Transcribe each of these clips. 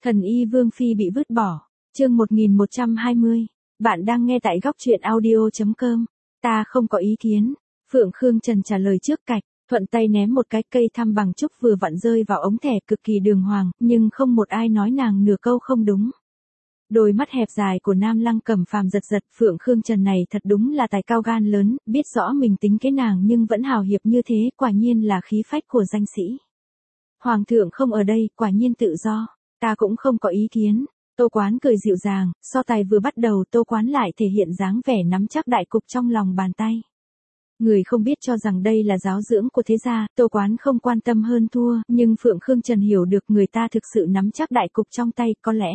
Thần y Vương Phi bị vứt bỏ. Chương 1120. Bạn đang nghe tại góc truyện audio.com. Ta không có ý kiến. Phượng Khương Trần trả lời trước cạch, thuận tay ném một cái cây thăm bằng trúc vừa vặn rơi vào ống thẻ cực kỳ đường hoàng, nhưng không một ai nói nàng nửa câu không đúng. Đôi mắt hẹp dài của Nam Lăng Cẩm Phàm giật giật, Phượng Khương Trần này thật đúng là tài cao gan lớn, biết rõ mình tính kế nàng nhưng vẫn hào hiệp như thế, quả nhiên là khí phách của danh sĩ. Hoàng thượng không ở đây, quả nhiên tự do, ta cũng không có ý kiến. Tô Quán cười dịu dàng, so tài vừa bắt đầu Tô Quán lại thể hiện dáng vẻ nắm chắc đại cục trong lòng bàn tay. Người không biết cho rằng đây là giáo dưỡng của thế gia, Tô Quán không quan tâm hơn thua, nhưng Phượng Khương Trần hiểu được người ta thực sự nắm chắc đại cục trong tay, có lẽ.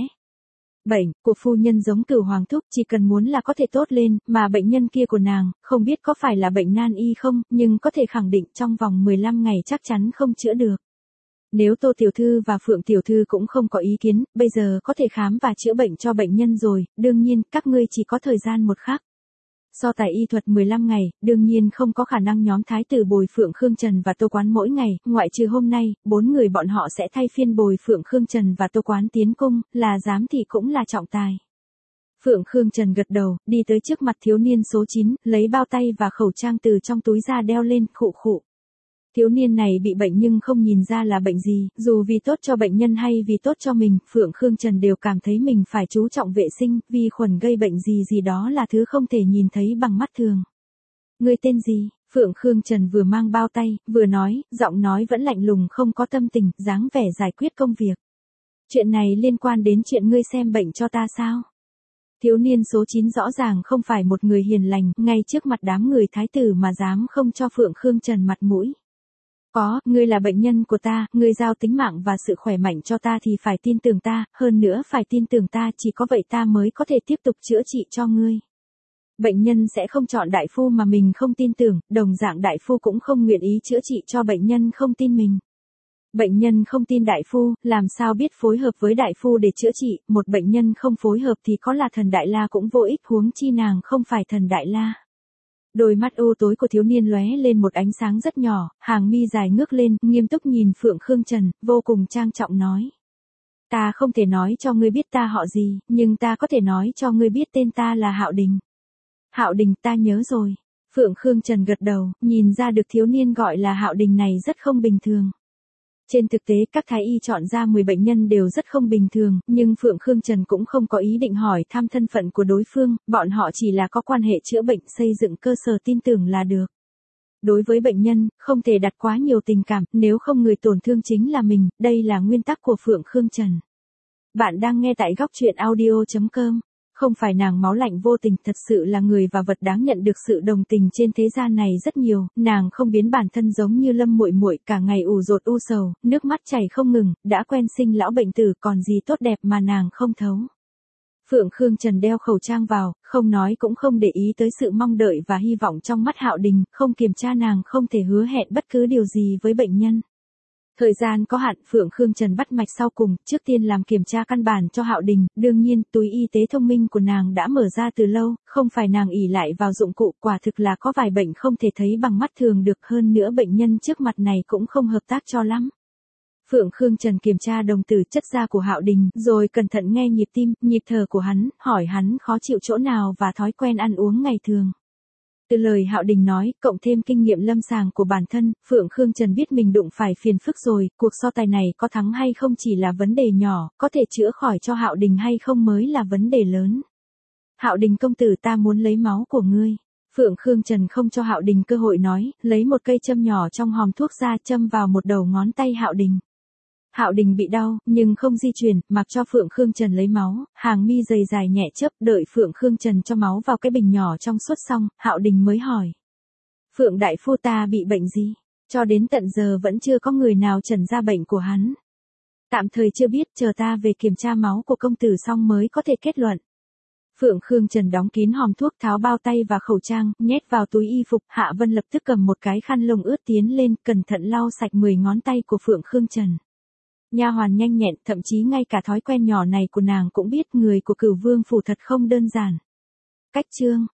Bệnh của phu nhân giống Cửu Hoàng thúc, chỉ cần muốn là có thể tốt lên, mà bệnh nhân kia của nàng, không biết có phải là bệnh nan y không, nhưng có thể khẳng định trong vòng 15 ngày chắc chắn không chữa được. Nếu Tô Tiểu Thư và Phượng Tiểu Thư cũng không có ý kiến, bây giờ có thể khám và chữa bệnh cho bệnh nhân rồi, đương nhiên, các ngươi chỉ có thời gian một khắc. So tài y thuật 15 ngày, đương nhiên không có khả năng nhóm thái tử bồi Phượng Khương Trần và Tô Quán mỗi ngày, ngoại trừ hôm nay, 4 người bọn họ sẽ thay phiên bồi Phượng Khương Trần và Tô Quán tiến cung, là giám thị cũng là trọng tài. Phượng Khương Trần gật đầu, đi tới trước mặt thiếu niên số 9, lấy bao tay và khẩu trang từ trong túi ra đeo lên, khụ khụ. Thiếu niên này bị bệnh nhưng không nhìn ra là bệnh gì, dù vì tốt cho bệnh nhân hay vì tốt cho mình, Phượng Khương Trần đều cảm thấy mình phải chú trọng vệ sinh, vi khuẩn gây bệnh gì đó là thứ không thể nhìn thấy bằng mắt thường. Ngươi tên gì? Phượng Khương Trần vừa mang bao tay, vừa nói, giọng nói vẫn lạnh lùng không có tâm tình, dáng vẻ giải quyết công việc. Chuyện này liên quan đến chuyện ngươi xem bệnh cho ta sao? Thiếu niên số 9 rõ ràng không phải một người hiền lành, ngay trước mặt đám người thái tử mà dám không cho Phượng Khương Trần mặt mũi. Có, ngươi là bệnh nhân của ta, ngươi giao tính mạng và sự khỏe mạnh cho ta thì phải tin tưởng ta, hơn nữa phải tin tưởng ta, chỉ có vậy ta mới có thể tiếp tục chữa trị cho ngươi. Bệnh nhân sẽ không chọn đại phu mà mình không tin tưởng, đồng dạng đại phu cũng không nguyện ý chữa trị cho bệnh nhân không tin mình. Bệnh nhân không tin đại phu, làm sao biết phối hợp với đại phu để chữa trị, một bệnh nhân không phối hợp thì có là thần Đại La cũng vô ích, huống chi nàng không phải thần Đại La. Đôi mắt u tối của thiếu niên lóe lên một ánh sáng rất nhỏ, hàng mi dài ngước lên, nghiêm túc nhìn Phượng Khương Trần, vô cùng trang trọng nói. Ta không thể nói cho ngươi biết ta họ gì, nhưng ta có thể nói cho ngươi biết tên ta là Hạo Đình. Hạo Đình, ta nhớ rồi. Phượng Khương Trần gật đầu, nhìn ra được thiếu niên gọi là Hạo Đình này rất không bình thường. Trên thực tế các thái y chọn ra 10 bệnh nhân đều rất không bình thường, nhưng Phượng Khương Trần cũng không có ý định hỏi thăm thân phận của đối phương, bọn họ chỉ là có quan hệ chữa bệnh, xây dựng cơ sở tin tưởng là được. Đối với bệnh nhân, không thể đặt quá nhiều tình cảm, nếu không người tổn thương chính là mình, đây là nguyên tắc của Phượng Khương Trần. Bạn đang nghe tại góc truyện audio.com. Không phải nàng máu lạnh vô tình, thật sự là người và vật đáng nhận được sự đồng tình trên thế gian này rất nhiều, nàng không biến bản thân giống như Lâm Muội Muội cả ngày ủ rột u sầu, nước mắt chảy không ngừng, đã quen sinh lão bệnh tử còn gì tốt đẹp mà nàng không thấu. Phượng Khương Trần đeo khẩu trang vào, không nói cũng không để ý tới sự mong đợi và hy vọng trong mắt Hạo Đình, không kiểm tra nàng không thể hứa hẹn bất cứ điều gì với bệnh nhân. Thời gian có hạn, Phượng Khương Trần bắt mạch sau cùng, trước tiên làm kiểm tra căn bản cho Hạo Đình, đương nhiên, túi y tế thông minh của nàng đã mở ra từ lâu, không phải nàng ỷ lại vào dụng cụ, quả thực là có vài bệnh không thể thấy bằng mắt thường được, hơn nữa bệnh nhân trước mặt này cũng không hợp tác cho lắm. Phượng Khương Trần kiểm tra đồng tử chất da của Hạo Đình, rồi cẩn thận nghe nhịp tim, nhịp thở của hắn, hỏi hắn khó chịu chỗ nào và thói quen ăn uống ngày thường. Từ lời Hạo Đình nói, cộng thêm kinh nghiệm lâm sàng của bản thân, Phượng Khương Trần biết mình đụng phải phiền phức rồi, cuộc so tài này có thắng hay không chỉ là vấn đề nhỏ, có thể chữa khỏi cho Hạo Đình hay không mới là vấn đề lớn. Hạo Đình công tử, ta muốn lấy máu của ngươi. Phượng Khương Trần không cho Hạo Đình cơ hội nói, lấy một cây châm nhỏ trong hòm thuốc ra châm vào một đầu ngón tay Hạo Đình. Hạo Đình bị đau, nhưng không di chuyển, mặc cho Phượng Khương Trần lấy máu, hàng mi dày dài nhẹ chớp, đợi Phượng Khương Trần cho máu vào cái bình nhỏ trong suốt xong, Hạo Đình mới hỏi. Phượng đại phu, ta bị bệnh gì? Cho đến tận giờ vẫn chưa có người nào chẩn ra bệnh của hắn. Tạm thời chưa biết, chờ ta về kiểm tra máu của công tử xong mới có thể kết luận. Phượng Khương Trần đóng kín hòm thuốc, tháo bao tay và khẩu trang, nhét vào túi y phục, Hạ Vân lập tức cầm một cái khăn lông ướt tiến lên, cẩn thận lau sạch 10 ngón tay của Phượng Khương Trần. Nha hoàn nhanh nhẹn, thậm chí ngay cả thói quen nhỏ này của nàng cũng biết, người của Cửu Vương phủ thật không đơn giản. Cách chương